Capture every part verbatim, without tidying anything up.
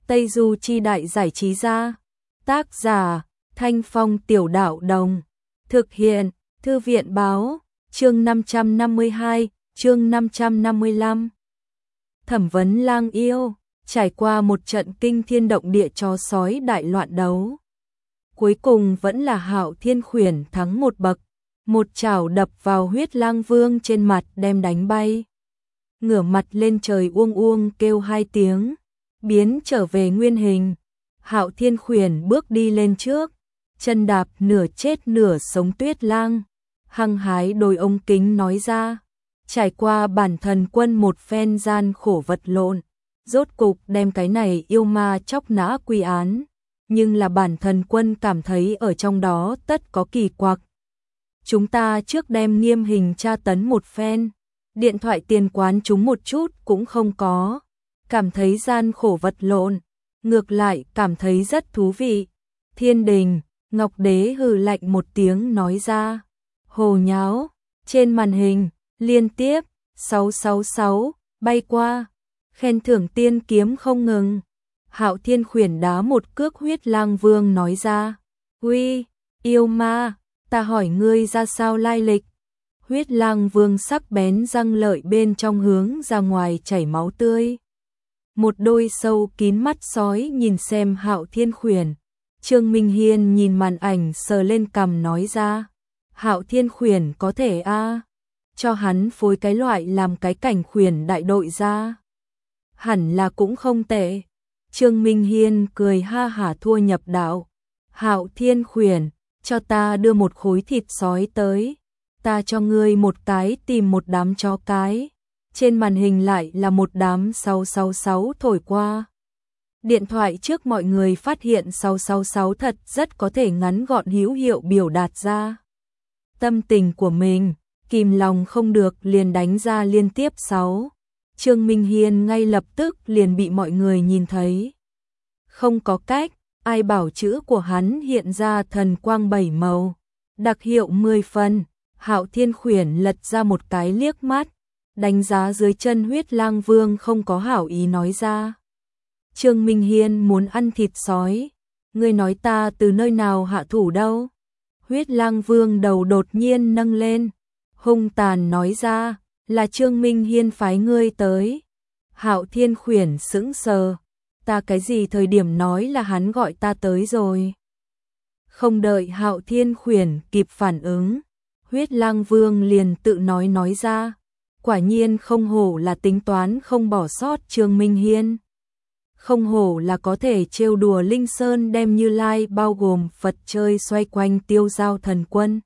Tây Du Chi Đại Giải Trí Gia. Tác giả Thanh Phong Tiểu Đạo Đồng. Thực hiện Thư viện Báo. Chương năm trăm năm mươi hai, chương năm trăm năm mươi lăm. Thẩm vấn lang yêu. Trải qua một trận kinh thiên động địa chó sói đại loạn đấu, cuối cùng vẫn là Hạo Thiên Khuyển thắng một bậc, một chảo đập vào Huyết Lang Vương trên mặt đem đánh bay. Ngửa mặt lên trời uông uông kêu hai tiếng, biến trở về nguyên hình. Hạo Thiên Khuyển bước đi lên trước, chân đạp nửa chết nửa sống Tuyết Lang, hăng hái đôi ống kính nói ra, trải qua bản thần quân một phen gian khổ vật lộn, rốt cục đem cái này yêu ma chóc nã quy án, nhưng là bản thần quân cảm thấy ở trong đó tất có kỳ quặc. Chúng ta trước đem nghiêm hình tra tấn một phen, điện thoại tiền quán chúng một chút cũng không có, cảm thấy gian khổ vật lộn, ngược lại cảm thấy rất thú vị. Thiên Đình, Ngọc Đế hừ lạnh một tiếng nói ra, hồ nháo, trên màn hình, liên tiếp, sáu sáu sáu, bay qua, khen thưởng tiên kiếm không ngừng. Hạo Thiên Khuyển đá một cước Huyết Lang Vương nói ra, uy, yêu ma, ta hỏi ngươi ra sao lai lịch. Huyết Lang Vương sắc bén răng lợi bên trong hướng ra ngoài chảy máu tươi. Một đôi sâu kín mắt sói nhìn xem Hạo Thiên Khuyển. Trương Minh Hiên nhìn màn ảnh sờ lên cằm nói ra, Hạo Thiên Khuyển có thể a, cho hắn phối cái loại làm cái cảnh khuyển đại đội ra, hẳn là cũng không tệ. Trương Minh Hiên cười ha hả thua nhập đạo. Hạo Thiên Khuyển, cho ta đưa một khối thịt sói tới, ta cho ngươi một cái tìm một đám chó cái. Trên màn hình lại là một đám sáu sáu sáu thổi qua. Điện thoại trước mọi người phát hiện sáu sáu sáu thật rất có thể ngắn gọn hữu hiệu biểu đạt ra tâm tình của mình, kìm lòng không được liền đánh ra liên tiếp sáu. Trương Minh Hiên ngay lập tức liền bị mọi người nhìn thấy. Không có cách, ai bảo chữ của hắn hiện ra thần quang bảy màu, đặc hiệu mười phần. Hạo Thiên Khuyển lật ra một cái liếc mắt, đánh giá dưới chân Huyết Lang Vương không có hảo ý nói ra, Trương Minh Hiên muốn ăn thịt sói, ngươi nói ta từ nơi nào hạ thủ đâu. Huyết Lang Vương đầu đột nhiên nâng lên, hung tàn nói ra, là Trương Minh Hiên phái ngươi tới. Hạo Thiên Khuyển sững sờ, ta cái gì thời điểm nói là hắn gọi ta tới rồi. Không đợi Hạo Thiên Khuyển kịp phản ứng, Huyết Lang Vương liền tự nói nói ra, quả nhiên không hổ là tính toán không bỏ sót Trương Minh Hiên. Không hổ là có thể trêu đùa Linh Sơn đem Như Lai bao gồm Phật chơi xoay quanh tiêu giao thần quân.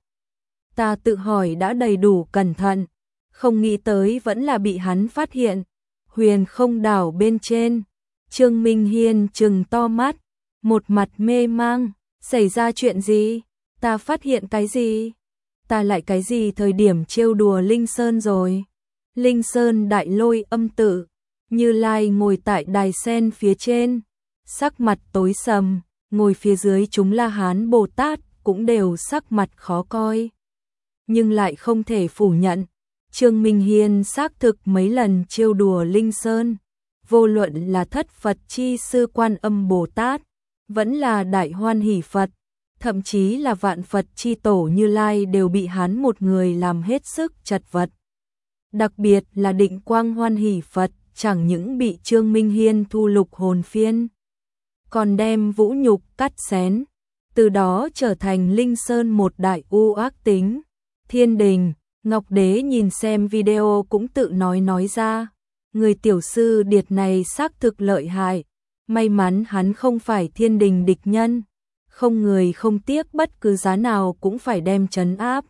Ta tự hỏi đã đầy đủ cẩn thận, không nghĩ tới vẫn là bị hắn phát hiện. Huyền Không Đảo bên trên, Trương Minh Hiên trừng to mắt, một mặt mê mang, xảy ra chuyện gì? Ta phát hiện cái gì? Ta lại cái gì thời điểm trêu đùa Linh Sơn rồi? Linh Sơn đại lôi âm tự, Như Lai ngồi tại đài sen phía trên, sắc mặt tối sầm, ngồi phía dưới chúng La Hán Bồ Tát cũng đều sắc mặt khó coi. Nhưng lại không thể phủ nhận, Trương Minh Hiên xác thực mấy lần trêu đùa Linh Sơn, vô luận là Thất Phật chi sư Quan Âm Bồ Tát, vẫn là Đại Hoan Hỷ Phật, thậm chí là Vạn Phật chi tổ Như Lai đều bị hắn một người làm hết sức chật vật. Đặc biệt là Định Quang Hoan Hỷ Phật, chẳng những bị Trương Minh Hiên thu lục hồn phiên, còn đem vũ nhục cắt xén, từ đó trở thành Linh Sơn một đại u ác tính. Thiên Đình, Ngọc Đế nhìn xem video cũng tự nói nói ra, người tiểu sư điệt này xác thực lợi hại, may mắn hắn không phải Thiên Đình địch nhân, không người không tiếc bất cứ giá nào cũng phải đem trấn áp.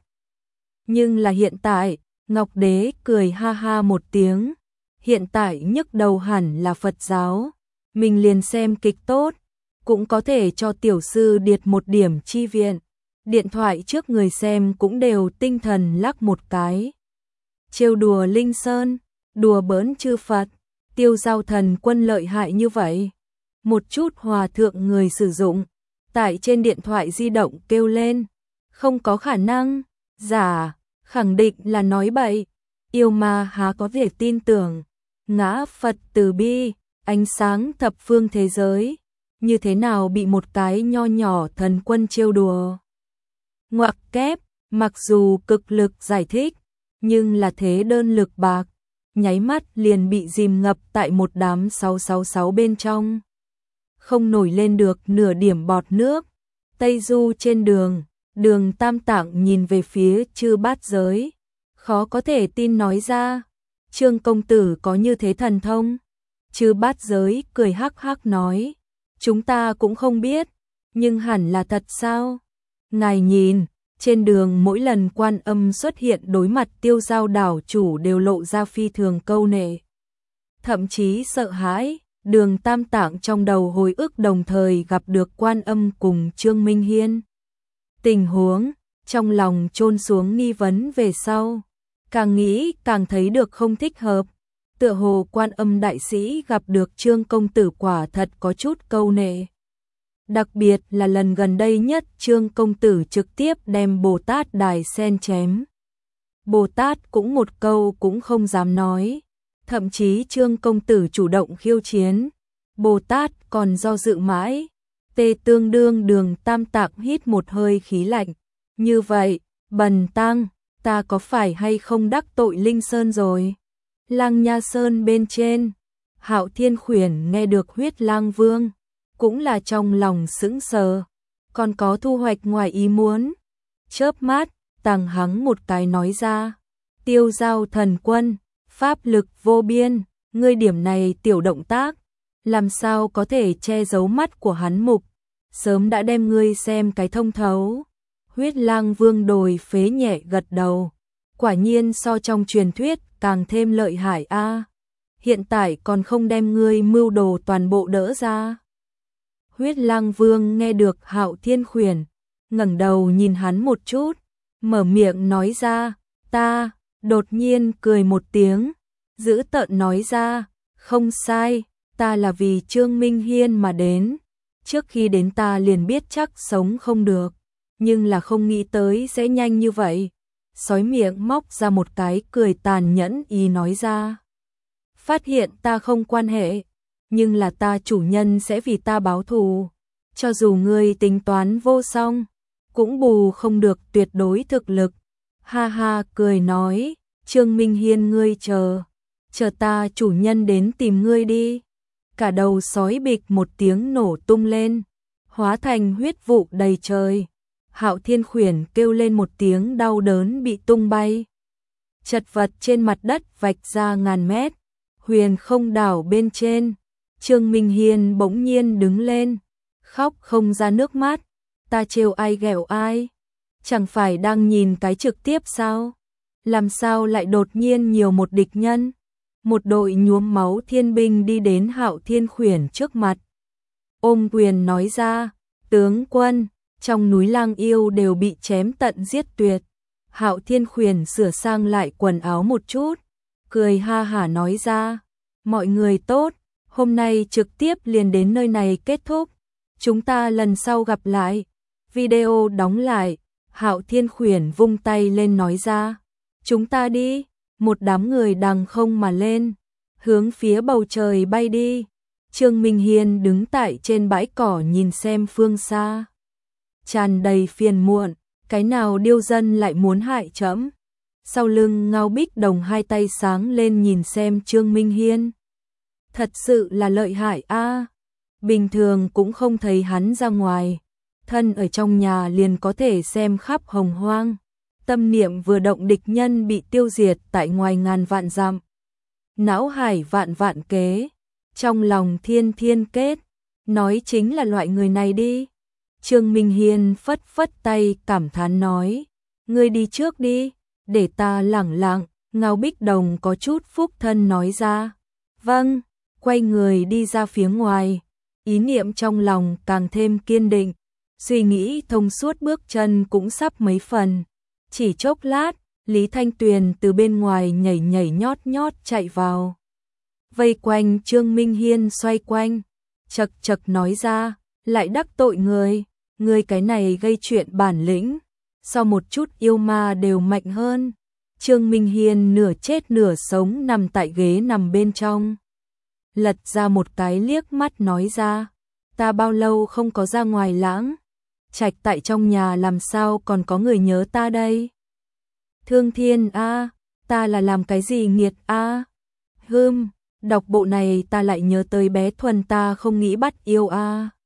Nhưng là hiện tại, Ngọc Đế cười ha ha một tiếng, hiện tại nhức đầu hẳn là Phật giáo, mình liền xem kịch tốt, cũng có thể cho tiểu sư điệt một điểm chi viện. Điện thoại trước người xem cũng đều tinh thần lắc một cái. Trêu đùa Linh Sơn, đùa bỡn chư Phật, tiêu giao thần quân lợi hại như vậy. Một chút hòa thượng người sử dụng, tại trên điện thoại di động kêu lên, không có khả năng, giả, khẳng định là nói bậy, yêu ma há có thể tin tưởng. Ngã Phật từ bi, ánh sáng thập phương thế giới, như thế nào bị một cái nho nhỏ thần quân trêu đùa. Ngoặc kép, mặc dù cực lực giải thích, nhưng là thế đơn lực bạc, nháy mắt liền bị dìm ngập tại một đám sáu sáu sáu bên trong. Không nổi lên được nửa điểm bọt nước. Tây Du trên đường, Đường Tam Tạng nhìn về phía Chư Bát Giới, khó có thể tin nói ra, Trương công tử có như thế thần thông. Chư Bát Giới cười hắc hắc nói, chúng ta cũng không biết, nhưng hẳn là thật sao? Ngài nhìn, trên đường mỗi lần Quan Âm xuất hiện đối mặt Tiêu Giao đảo chủ đều lộ ra phi thường câu nệ, thậm chí sợ hãi. Đường Tam Tạng trong đầu hồi ức đồng thời gặp được Quan Âm cùng Trương Minh Hiên. Tình huống, trong lòng chôn xuống nghi vấn về sau, càng nghĩ càng thấy được không thích hợp. Tựa hồ Quan Âm đại sĩ gặp được Trương công tử quả thật có chút câu nệ. Đặc biệt là lần gần đây nhất Trương công tử trực tiếp đem Bồ Tát đài sen chém. Bồ Tát cũng một câu cũng không dám nói. Thậm chí Trương công tử chủ động khiêu chiến, Bồ Tát còn do dự mãi. Tê tương đương Đường Tam Tạng hít một hơi khí lạnh. Như vậy, bần tăng, ta có phải hay không đắc tội Linh Sơn rồi? Lăng Nha Sơn bên trên, Hạo Thiên Khuyển nghe được Huyết Lang Vương, cũng là trong lòng sững sờ, còn có thu hoạch ngoài ý muốn. Chớp mắt, tàng hắng một cái nói ra, Tiêu Giao thần quân, pháp lực vô biên, ngươi điểm này tiểu động tác, làm sao có thể che giấu mắt của hắn mục, sớm đã đem ngươi xem cái thông thấu. Huyết Lang Vương đồi phế nhẹ gật đầu, quả nhiên so trong truyền thuyết càng thêm lợi hại a. Hiện tại còn không đem ngươi mưu đồ toàn bộ đỡ ra. Huyết Lang Vương nghe được Hạo Thiên Khuyển, ngẩng đầu nhìn hắn một chút, mở miệng nói ra, ta, đột nhiên cười một tiếng, giữ tợn nói ra, không sai, ta là vì Trương Minh Hiên mà đến. Trước khi đến ta liền biết chắc sống không được, nhưng là không nghĩ tới sẽ nhanh như vậy. Sói miệng móc ra một cái cười tàn nhẫn ý nói ra, phát hiện ta không quan hệ, nhưng là ta chủ nhân sẽ vì ta báo thù. Cho dù ngươi tính toán vô song, cũng bù không được tuyệt đối thực lực. Ha ha cười nói, Trương Minh Hiên ngươi chờ, chờ ta chủ nhân đến tìm ngươi đi. Cả đầu sói bịch một tiếng nổ tung lên, hóa thành huyết vụ đầy trời. Hạo Thiên Khuyển kêu lên một tiếng đau đớn bị tung bay. Chật vật trên mặt đất vạch ra ngàn mét. Huyền không đảo bên trên, Trương Minh Hiên bỗng nhiên đứng lên, khóc không ra nước mắt. Ta trêu ai ghẹo ai? Chẳng phải đang nhìn cái trực tiếp sao? Làm sao lại đột nhiên nhiều một địch nhân? Một đội nhuốm máu thiên binh đi đến Hạo Thiên Khuyển trước mặt. Ôm quyền nói ra, tướng quân, trong núi Lang Yêu đều bị chém tận giết tuyệt. Hạo Thiên Khuyển sửa sang lại quần áo một chút, cười ha hả nói ra, mọi người tốt, hôm nay trực tiếp liền đến nơi này kết thúc. Chúng ta lần sau gặp lại. Video đóng lại, Hạo Thiên Khuyển vung tay lên nói ra, chúng ta đi. Một đám người đằng không mà lên, hướng phía bầu trời bay đi. Trương Minh Hiên đứng tại trên bãi cỏ nhìn xem phương xa, tràn đầy phiền muộn, cái nào điêu dân lại muốn hại trẫm. Sau lưng Ngao Bích Đồng hai tay sáng lên nhìn xem Trương Minh Hiên. Thật sự là lợi hại a, bình thường cũng không thấy hắn ra ngoài, thân ở trong nhà liền có thể xem khắp hồng hoang. Tâm niệm vừa động địch nhân bị tiêu diệt tại ngoài ngàn vạn dặm. Não hải vạn vạn kế, trong lòng thiên thiên kết, nói chính là loại người này đi. Trương Minh Hiên phất phất tay cảm thán nói, ngươi đi trước đi, để ta lẳng lặng. Ngao Bích Đồng có chút phúc thân nói ra, vâng, quay người đi ra phía ngoài, ý niệm trong lòng càng thêm kiên định, suy nghĩ thông suốt bước chân cũng sắp mấy phần. Chỉ chốc lát, Lý Thanh Tuyền từ bên ngoài nhảy nhảy nhót nhót chạy vào. Vây quanh Trương Minh Hiên xoay quanh, chật chật nói ra, lại đắc tội người, người cái này gây chuyện bản lĩnh, so một chút yêu ma đều mạnh hơn. Trương Minh Hiên nửa chết nửa sống nằm tại ghế nằm bên trong. lật ra một cái liếc mắt nói ra, ta bao lâu không có ra ngoài lãng trạch, tại trong nhà làm sao còn có người nhớ ta đây. Thương Thiên a, ta là làm cái gì nghiệt a? À? Hừm, đọc bộ này ta lại nhớ tới bé Thuần ta không nghĩ bắt yêu a. À.